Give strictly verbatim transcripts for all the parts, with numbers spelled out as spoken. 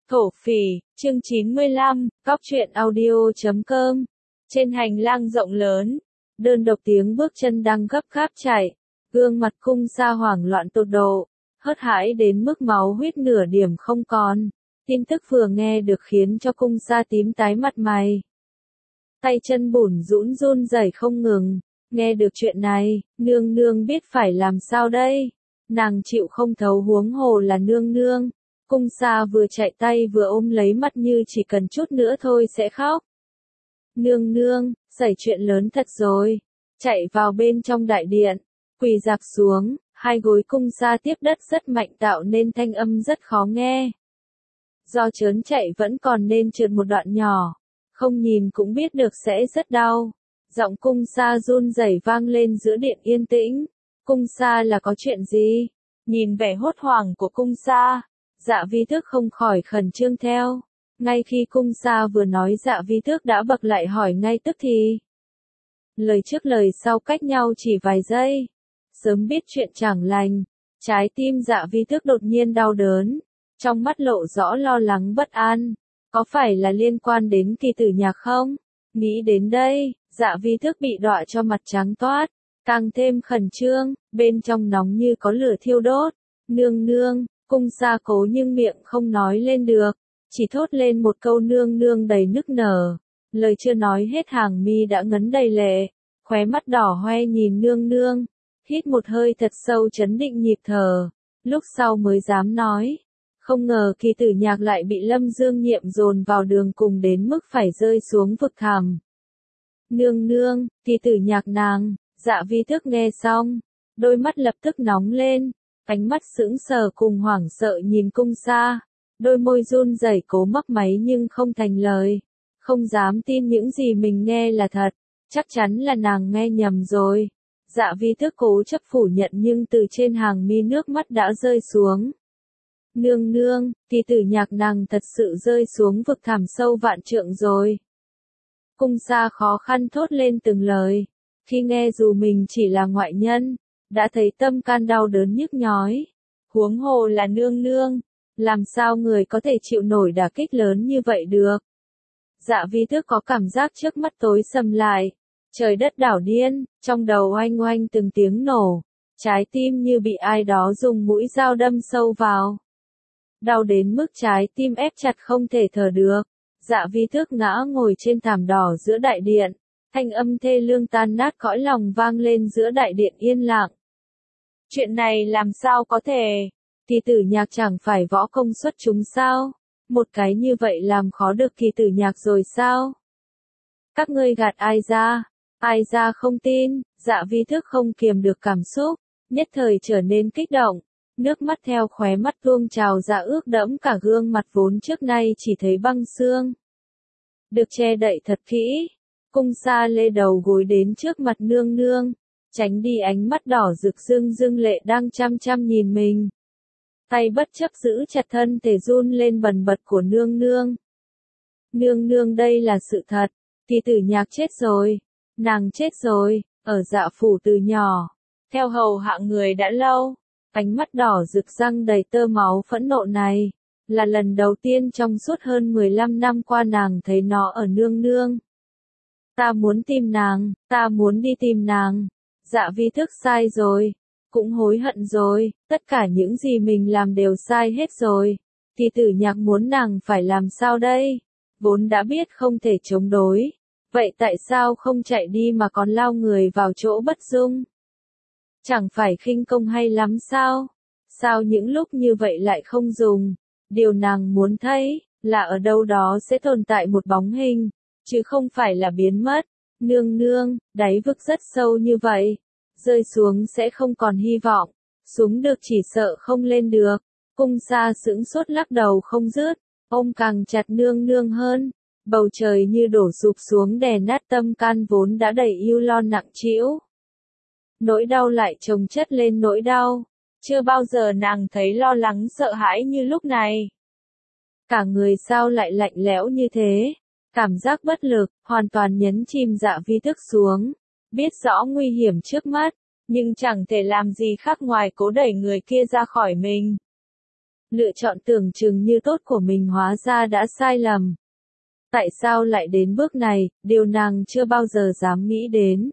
Thổ phỉ, chương chín mươi lăm, Cóc truyện audio chấm com. Trên hành lang rộng lớn, đơn độc tiếng bước chân đang gấp gáp chạy, gương mặt Cung Sa hoảng loạn tột độ, hớt hải đến mức máu huyết nửa điểm không còn. Tin tức vừa nghe được khiến cho Cung Sa tím tái mặt mày. Tay chân bủn rũn run rẩy không ngừng, nghe được chuyện này, nương nương biết phải làm sao đây, nàng chịu không thấu huống hồ là nương nương. Cung Sa vừa chạy tay vừa ôm lấy mắt như chỉ cần chút nữa thôi sẽ khóc. Nương nương, xảy chuyện lớn thật rồi. Chạy vào bên trong đại điện, quỳ dạp xuống, hai gối Cung Sa tiếp đất rất mạnh tạo nên thanh âm rất khó nghe. Do chớn chạy vẫn còn nên trượt một đoạn nhỏ, không nhìn cũng biết được sẽ rất đau. Giọng Cung Sa run rẩy vang lên giữa điện yên tĩnh. Cung Sa là có chuyện gì? Nhìn vẻ hốt hoảng của Cung Sa, Dạ Vi Tước không khỏi khẩn trương theo. Ngay khi Cung Sa vừa nói Dạ Vi Tước đã bật lại hỏi ngay tức thì. Lời trước lời sau cách nhau chỉ vài giây. Sớm biết chuyện chẳng lành, trái tim Dạ Vi Tước đột nhiên đau đớn, trong mắt lộ rõ lo lắng bất an. Có phải là liên quan đến Kỳ Tử Nhạc không? Nghĩ đến đây, Dạ Vi Tước bị đọa cho mặt trắng toát, càng thêm khẩn trương, bên trong nóng như có lửa thiêu đốt. Nương nương. Cung Sa cố nhưng miệng không nói lên được, chỉ thốt lên một câu nương nương đầy nức nở. Lời chưa nói hết hàng mi đã ngấn đầy lệ, khóe mắt đỏ hoe nhìn nương nương, hít một hơi thật sâu chấn định nhịp thở, lúc sau mới dám nói. Không ngờ Kỳ Tử Nhạc lại bị Lâm Dương Nhiệm dồn vào đường cùng đến mức phải rơi xuống vực thẳm. Nương nương, Kỳ Tử Nhạc nàng. Dạ Vi Tước nghe xong, đôi mắt lập tức nóng lên. Ánh mắt sững sờ cùng hoảng sợ nhìn Cung Sa, đôi môi run rẩy cố mấp máy nhưng không thành lời, không dám tin những gì mình nghe là thật, chắc chắn là nàng nghe nhầm rồi. Dạ Vi Tước cố chấp phủ nhận nhưng từ trên hàng mi nước mắt đã rơi xuống. Nương nương, Kỳ Tử Nhạc nàng thật sự rơi xuống vực thẳm sâu vạn trượng rồi. Cung Sa khó khăn thốt lên từng lời, khi nghe dù mình chỉ là ngoại nhân, đã thấy tâm can đau đớn nhức nhói. Huống hồ là nương nương, làm sao người có thể chịu nổi đả kích lớn như vậy được. Dạ Vi Tước có cảm giác trước mắt tối sầm lại, trời đất đảo điên, trong đầu oanh oanh từng tiếng nổ, trái tim như bị ai đó dùng mũi dao đâm sâu vào. Đau đến mức trái tim ép chặt không thể thở được. Dạ Vi Tước ngã ngồi trên thảm đỏ giữa đại điện, thanh âm thê lương tan nát cõi lòng vang lên giữa đại điện yên lặng. Chuyện này làm sao có thể? Kỳ Tử Nhạc chẳng phải võ công xuất chúng sao? Một cái như vậy làm khó được Kỳ Tử Nhạc rồi sao? Các ngươi gạt ai ra? Ai ra không tin? Dạ Vi Tước không kiềm được cảm xúc, nhất thời trở nên kích động, nước mắt theo khóe mắt tuôn trào ra ướt đẫm cả gương mặt vốn trước nay chỉ thấy băng xương. Được che đậy thật kỹ. Cung Sa lê đầu gối đến trước mặt nương nương, tránh đi ánh mắt đỏ rực rưng rưng lệ đang chăm chăm nhìn mình. Tay bất chấp giữ chặt thân thể run lên bần bật của nương nương. Nương nương đây là sự thật, Kỳ Tử Nhạc chết rồi, nàng chết rồi, ở Dạ phủ từ nhỏ, theo hầu hạ người đã lâu. Ánh mắt đỏ rực răng đầy tơ máu phẫn nộ này, là lần đầu tiên trong suốt hơn mười lăm năm qua nàng thấy nó ở nương nương. Ta muốn tìm nàng, ta muốn đi tìm nàng. Dạ Vi Tước sai rồi, cũng hối hận rồi, tất cả những gì mình làm đều sai hết rồi. Kỳ Tử Nhạc muốn nàng phải làm sao đây? Vốn đã biết không thể chống đối, vậy tại sao không chạy đi mà còn lao người vào chỗ bất dung? Chẳng phải khinh công hay lắm sao? Sao những lúc như vậy lại không dùng? Điều nàng muốn thấy, là ở đâu đó sẽ tồn tại một bóng hình, chứ không phải là biến mất. Nương nương, đáy vực rất sâu như vậy, rơi xuống sẽ không còn hy vọng, xuống được chỉ sợ không lên được. Cung Sa sững sốt lắc đầu không dứt, ôm càng chặt nương nương hơn, bầu trời như đổ sụp xuống đè nát tâm can vốn đã đầy ưu lo nặng trĩu. Nỗi đau lại chồng chất lên nỗi đau, chưa bao giờ nàng thấy lo lắng sợ hãi như lúc này. Cả người sao lại lạnh lẽo như thế? Cảm giác bất lực, hoàn toàn nhấn chìm Dạ Vi Tước xuống, biết rõ nguy hiểm trước mắt, nhưng chẳng thể làm gì khác ngoài cố đẩy người kia ra khỏi mình. Lựa chọn tưởng chừng như tốt của mình hóa ra đã sai lầm. Tại sao lại đến bước này, điều nàng chưa bao giờ dám nghĩ đến.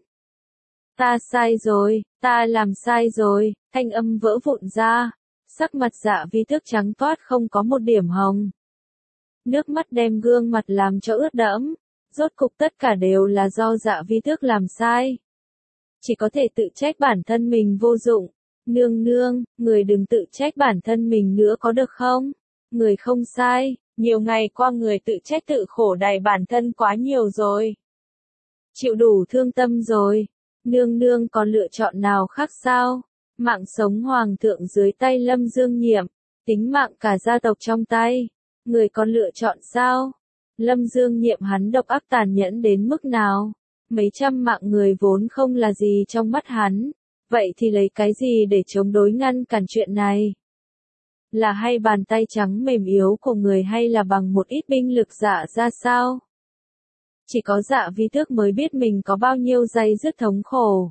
Ta sai rồi, ta làm sai rồi, thanh âm vỡ vụn ra. Sắc mặt Dạ Vi Tước trắng toát không có một điểm hồng. Nước mắt đem gương mặt làm cho ướt đẫm. Rốt cục tất cả đều là do Dạ Vi Tước làm sai. Chỉ có thể tự trách bản thân mình vô dụng. Nương nương, người đừng tự trách bản thân mình nữa có được không? Người không sai, nhiều ngày qua người tự trách tự khổ đày bản thân quá nhiều rồi. Chịu đủ thương tâm rồi. Nương nương còn lựa chọn nào khác sao? Mạng sống hoàng thượng dưới tay Lâm Dương Nhiệm, tính mạng cả gia tộc trong tay. Người còn lựa chọn sao? Lâm Dương Nhiệm hắn độc ác tàn nhẫn đến mức nào? Mấy trăm mạng người vốn không là gì trong mắt hắn. Vậy thì lấy cái gì để chống đối ngăn cản chuyện này? Là hay bàn tay trắng mềm yếu của người hay là bằng một ít binh lực dạ ra sao? Chỉ có Dạ Vi Tước mới biết mình có bao nhiêu giây dứt thống khổ.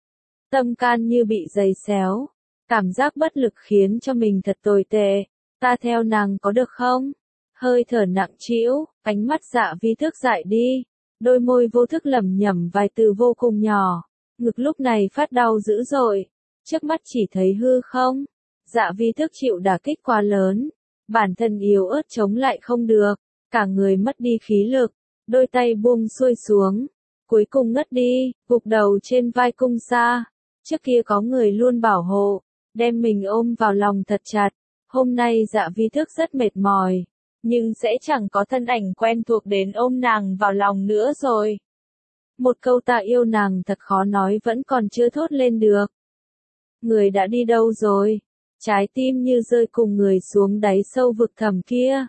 Tâm can như bị giày xéo. Cảm giác bất lực khiến cho mình thật tồi tệ. Ta theo nàng có được không? Hơi thở nặng trĩu, ánh mắt Dạ Vi Tước dại đi. Đôi môi vô thức lẩm nhẩm vài từ vô cùng nhỏ. Ngực lúc này phát đau dữ dội. Trước mắt chỉ thấy hư không. Dạ Vi Tước chịu đả kích quá lớn. Bản thân yếu ớt chống lại không được. Cả người mất đi khí lực. Đôi tay buông xuôi xuống. Cuối cùng ngất đi, gục đầu trên vai Cung Sa. Trước kia có người luôn bảo hộ. Đem mình ôm vào lòng thật chặt. Hôm nay Dạ Vi Tước rất mệt mỏi. Nhưng sẽ chẳng có thân ảnh quen thuộc đến ôm nàng vào lòng nữa rồi. Một câu ta yêu nàng thật khó nói vẫn còn chưa thốt lên được. Người đã đi đâu rồi? Trái tim như rơi cùng người xuống đáy sâu vực thẳm kia.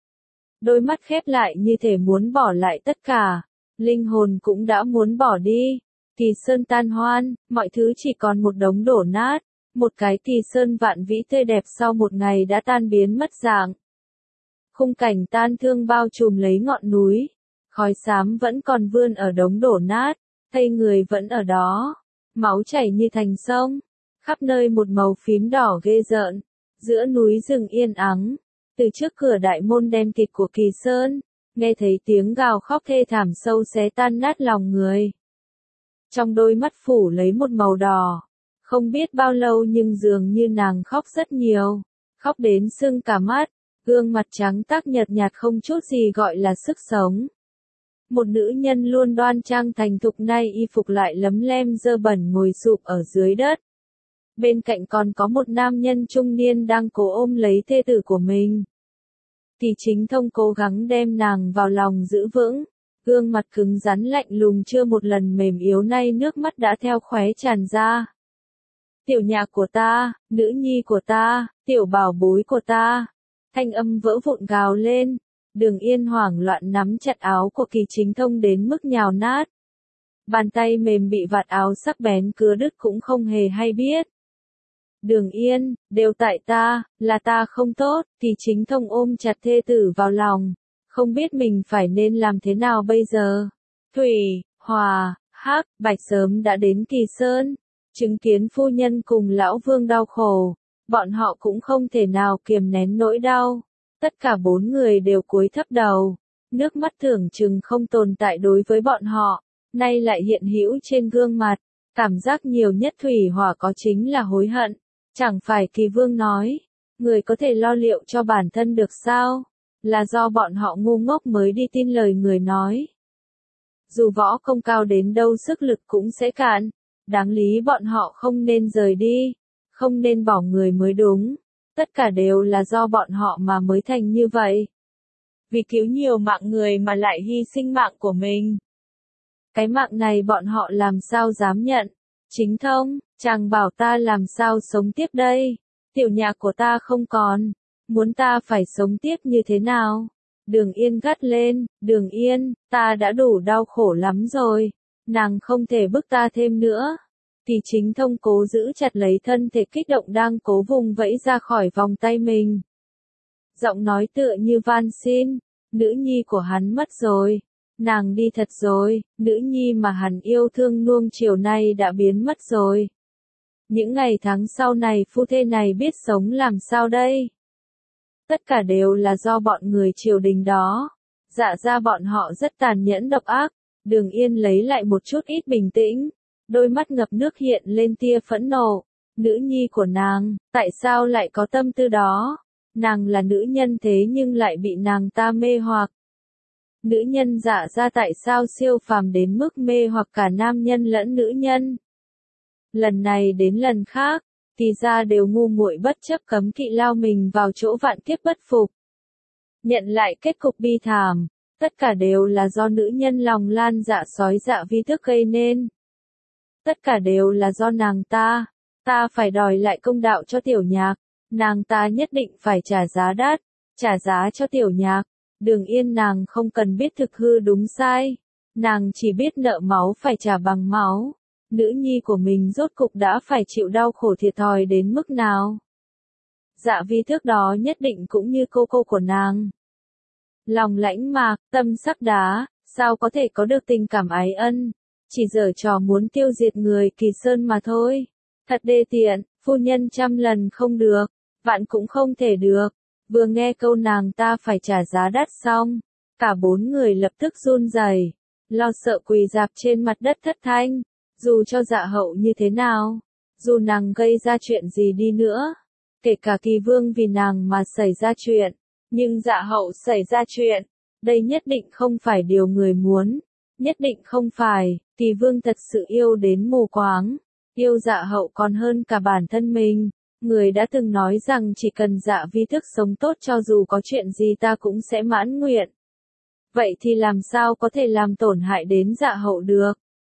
Đôi mắt khép lại như thể muốn bỏ lại tất cả. Linh hồn cũng đã muốn bỏ đi. Kỳ sơn tan hoan, mọi thứ chỉ còn một đống đổ nát. Một cái kỳ sơn vạn vĩ tươi đẹp sau một ngày đã tan biến mất dạng. Khung cảnh tan thương bao trùm lấy ngọn núi. Khói xám vẫn còn vươn ở đống đổ nát. Thây người vẫn ở đó. Máu chảy như thành sông. Khắp nơi một màu phím đỏ ghê rợn. Giữa núi rừng yên ắng. Từ trước cửa đại môn đen kịt của Kỳ Sơn. Nghe thấy tiếng gào khóc thê thảm sâu xé tan nát lòng người. Trong đôi mắt phủ lấy một màu đỏ. Không biết bao lâu nhưng dường như nàng khóc rất nhiều. Khóc đến sưng cả mắt. Gương mặt trắng tắc nhợt nhạt không chút gì gọi là sức sống. Một nữ nhân luôn đoan trang thành thục nay y phục lại lấm lem dơ bẩn ngồi sụp ở dưới đất. Bên cạnh còn có một nam nhân trung niên đang cố ôm lấy thê tử của mình. Kỳ Chính Thông cố gắng đem nàng vào lòng giữ vững. Gương mặt cứng rắn lạnh lùng chưa một lần mềm yếu nay nước mắt đã theo khóe tràn ra. Tiểu nhạc của ta, nữ nhi của ta, tiểu bảo bối của ta. Thanh âm vỡ vụn gào lên. Đường Yên hoảng loạn nắm chặt áo của Kỳ Chính Thông đến mức nhào nát. Bàn tay mềm bị vạt áo sắc bén cứa đứt cũng không hề hay biết. Đường Yên, đều tại ta, là ta không tốt. Kỳ Chính Thông ôm chặt thê tử vào lòng. Không biết mình phải nên làm thế nào bây giờ. Thủy, Hòa, Hắc, Bạch sớm đã đến Kỳ Sơn. Chứng kiến phu nhân cùng lão vương đau khổ. Bọn họ cũng không thể nào kiềm nén nỗi đau. Tất cả bốn người đều cúi thấp đầu. Nước mắt tưởng chừng không tồn tại đối với bọn họ. Nay lại hiện hữu trên gương mặt. Cảm giác nhiều nhất Thủy Hỏa có chính là hối hận. Chẳng phải Kỳ Vương nói. Người có thể lo liệu cho bản thân được sao? Là do bọn họ ngu ngốc mới đi tin lời người nói. Dù võ công cao đến đâu sức lực cũng sẽ cạn. Đáng lý bọn họ không nên rời đi. Không nên bỏ người mới đúng. Tất cả đều là do bọn họ mà mới thành như vậy. Vì cứu nhiều mạng người mà lại hy sinh mạng của mình. Cái mạng này bọn họ làm sao dám nhận. Chính Thông, chàng bảo ta làm sao sống tiếp đây. Tiểu nhạc của ta không còn. Muốn ta phải sống tiếp như thế nào? Đường Yên gắt lên. Đường Yên, ta đã đủ đau khổ lắm rồi. Nàng không thể bức ta thêm nữa. Kỳ Chính Thông cố giữ chặt lấy thân thể kích động đang cố vùng vẫy ra khỏi vòng tay mình. Giọng nói tựa như van xin. Nữ nhi của hắn mất rồi. Nàng đi thật rồi. Nữ nhi mà hắn yêu thương nuông chiều nay đã biến mất rồi. Những ngày tháng sau này phu thê này biết sống làm sao đây? tất cả đều là do bọn người triều đình đó. Dạ ra bọn họ rất tàn nhẫn độc ác. Đường Yên lấy lại một chút ít bình tĩnh, đôi mắt ngập nước hiện lên tia phẫn nộ. Nữ nhi của nàng, tại sao lại có tâm tư đó? Nàng là nữ nhân thế nhưng lại bị nàng ta mê hoặc. Nữ nhân Dạ ra tại sao siêu phàm đến mức mê hoặc cả nam nhân lẫn nữ nhân? Lần này đến lần khác, thì ra đều ngu muội bất chấp cấm kỵ lao mình vào chỗ vạn kiếp bất phục. Nhận lại kết cục bi thảm, tất cả đều là do nữ nhân lòng lan dạ sói Dạ Vi Tước gây nên. Tất cả đều là do nàng ta, ta phải đòi lại công đạo cho Tiểu Nhạc, nàng ta nhất định phải trả giá đắt, trả giá cho Tiểu Nhạc. Đường Yên nàng không cần biết thực hư đúng sai, nàng chỉ biết nợ máu phải trả bằng máu. Nữ nhi của mình rốt cục đã phải chịu đau khổ thiệt thòi đến mức nào. Dạ Vi Tước đó nhất định cũng như cô cô của nàng. Lòng lãnh mạc, tâm sắc đá, sao có thể có được tình cảm ái ân, chỉ giở trò muốn tiêu diệt người Kỳ Sơn mà thôi. Thật đê tiện, phu nhân trăm lần không được, vạn cũng không thể được. Vừa nghe câu nàng ta phải trả giá đắt xong, cả bốn người lập tức run rẩy, lo sợ quỳ rạp trên mặt đất thất thanh. Dù cho Dạ Hậu như thế nào, dù nàng gây ra chuyện gì đi nữa, kể cả Kỳ Vương vì nàng mà xảy ra chuyện, nhưng Dạ Hậu xảy ra chuyện, đây nhất định không phải điều người muốn, nhất định không phải. Kỳ Vương thật sự yêu đến mù quáng, yêu Dạ Hậu còn hơn cả bản thân mình. Người đã từng nói rằng chỉ cần Dạ Vi Tước sống tốt cho dù có chuyện gì ta cũng sẽ mãn nguyện. Vậy thì làm sao có thể làm tổn hại đến Dạ Hậu được?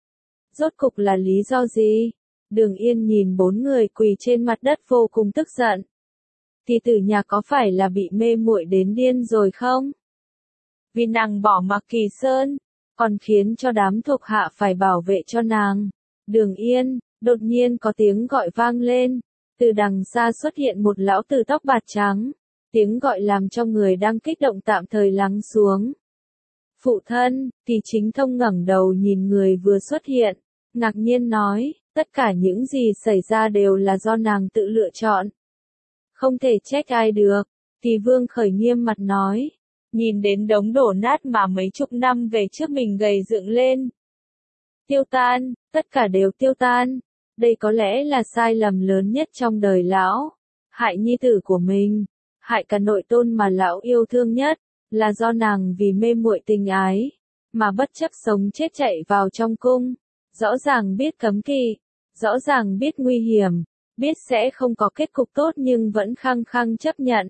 Rốt cục là lý do gì? Đường Yên nhìn bốn người quỳ trên mặt đất vô cùng tức giận. Thì Tử Nhạc có phải là bị mê muội đến điên rồi không? Vì nàng bỏ mặc Kỳ Sơn, còn khiến cho đám thuộc hạ phải bảo vệ cho nàng. Đường Yên, đột nhiên có tiếng gọi vang lên. Từ đằng xa xuất hiện một lão tử tóc bạc trắng. Tiếng gọi làm cho người đang kích động tạm thời lắng xuống. Phụ thân, Kỳ Chính Thông ngẩng đầu nhìn người vừa xuất hiện, ngạc nhiên nói, tất cả những gì xảy ra đều là do nàng tự lựa chọn. Không thể trách ai được. Kỳ Vương khởi nghiêm mặt nói, nhìn đến đống đổ nát mà mấy chục năm về trước mình gầy dựng lên. Tiêu tan, tất cả đều tiêu tan. Đây có lẽ là sai lầm lớn nhất trong đời lão. Hại nhi tử của mình, hại cả nội tôn mà lão yêu thương nhất, là do nàng vì mê muội tình ái, mà bất chấp sống chết chạy vào trong cung. Rõ ràng biết cấm kỵ, rõ ràng biết nguy hiểm, biết sẽ không có kết cục tốt nhưng vẫn khăng khăng chấp nhận.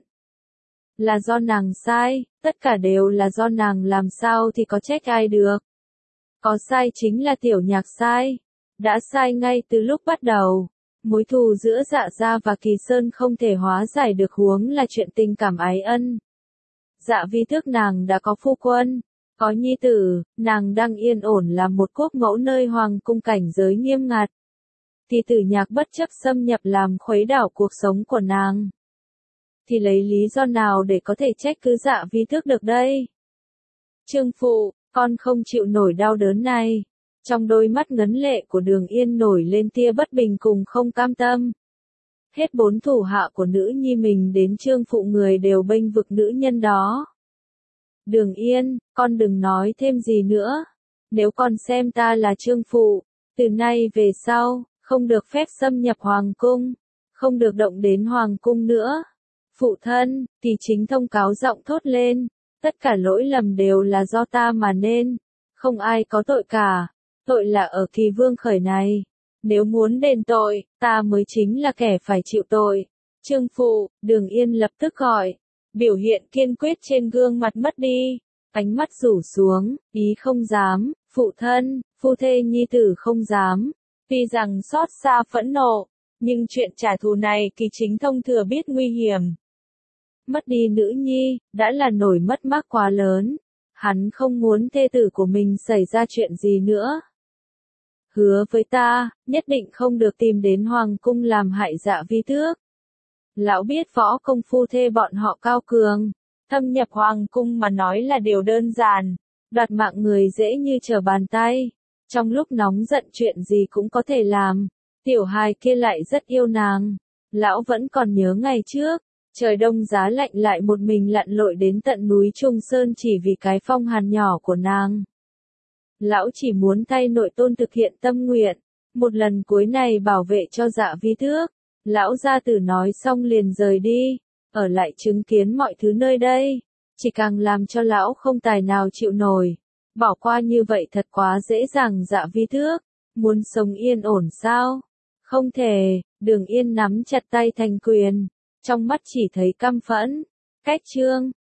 Là do nàng sai, tất cả đều là do nàng làm sao thì có trách ai được. Có sai chính là Tiểu Nhạc sai. Đã sai ngay từ lúc bắt đầu. Mối thù giữa Dạ gia và Kỳ Sơn không thể hóa giải được huống là chuyện tình cảm ái ân. Dạ Vi Tước nàng đã có phu quân, có nhi tử, nàng đang yên ổn làm một quốc mẫu nơi hoàng cung cảnh giới nghiêm ngặt. Thì Tử Nhạc bất chấp xâm nhập làm khuấy đảo cuộc sống của nàng. Thì lấy lý do nào để có thể trách cứ Dạ Vi Tước được đây? Trương phụ, con không chịu nổi đau đớn này. Trong đôi mắt ngấn lệ của Đường Yên nổi lên tia bất bình cùng không cam tâm. Hết bốn thủ hạ của nữ nhi mình đến Trương phụ người đều bênh vực nữ nhân đó. Đường Yên, con đừng nói thêm gì nữa. Nếu con xem ta là Trương phụ, từ nay về sau, không được phép xâm nhập hoàng cung, không được động đến hoàng cung nữa. Phụ thân, Kỳ Chính Thông cáo giọng thốt lên, tất cả lỗi lầm đều là do ta mà nên, không ai có tội cả. Tội là ở Kỳ Vương khởi này. Nếu muốn đền tội, ta mới chính là kẻ phải chịu tội. Trương phụ, Đường Yên lập tức gọi. Biểu hiện kiên quyết trên gương mặt mất đi. Ánh mắt rủ xuống, ý không dám. Phụ thân, phu thê nhi tử không dám. Tuy rằng xót xa phẫn nộ, nhưng chuyện trả thù này Kỳ Chính Thông thừa biết nguy hiểm. Mất đi nữ nhi, đã là nỗi mất mát quá lớn. Hắn không muốn thê tử của mình xảy ra chuyện gì nữa. Hứa với ta, nhất định không được tìm đến hoàng cung làm hại Dạ Vi Tước. Lão biết võ công phu thê bọn họ cao cường, thâm nhập hoàng cung mà nói là điều đơn giản, đoạt mạng người dễ như trở bàn tay. Trong lúc nóng giận chuyện gì cũng có thể làm, tiểu hài kia lại rất yêu nàng. Lão vẫn còn nhớ ngày trước, Trời đông giá lạnh lại một mình lặn lội đến tận núi Trung Sơn chỉ vì cái phong hàn nhỏ của nàng. Lão chỉ muốn thay nội tôn thực hiện tâm nguyện, một lần cuối này bảo vệ cho Dạ Vi Thước. Lão gia tử nói xong liền rời đi, ở lại chứng kiến mọi thứ nơi đây, chỉ càng làm cho lão không tài nào chịu nổi. Bỏ qua như vậy thật quá dễ dàng. Dạ Vi Thước, muốn sống yên ổn sao? Không thể. Đường Yên nắm chặt tay thành quyền, trong mắt chỉ thấy căm phẫn. Cách chương